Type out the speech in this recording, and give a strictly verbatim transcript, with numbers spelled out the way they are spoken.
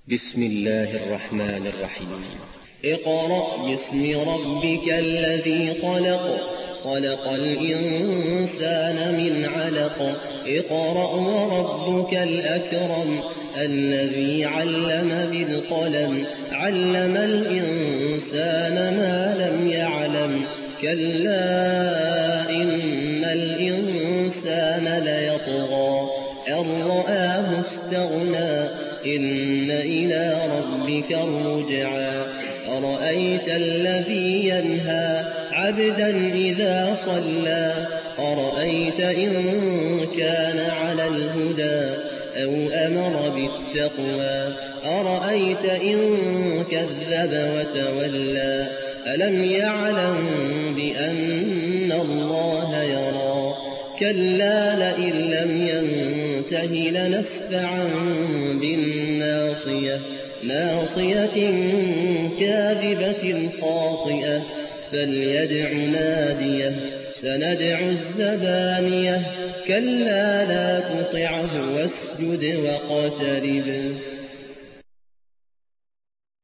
بسم الله الرحمن الرحيم. اقرأ باسم ربك الذي خلق خلق الإنسان من علق اقرأ وربك الأكرم الذي علم بالقلم علم الإنسان ما لم يعلم كلا إن الإنسان ليطغى أن رآه استغنى إن إلى ربك الرجعى أرأيت الذي ينهى عبدا إذا صلى أرأيت إن كان على الهدى أو أمر بالتقوى أرأيت إن كذب وتولى ألم يعلم بأن الله يرى كلا لئن لم ينته لنسفعا بالناصية ناصية كاذبة خاطئة فليدع ناديه سندع الزبانية كلا لا تطعه واسجد واقترب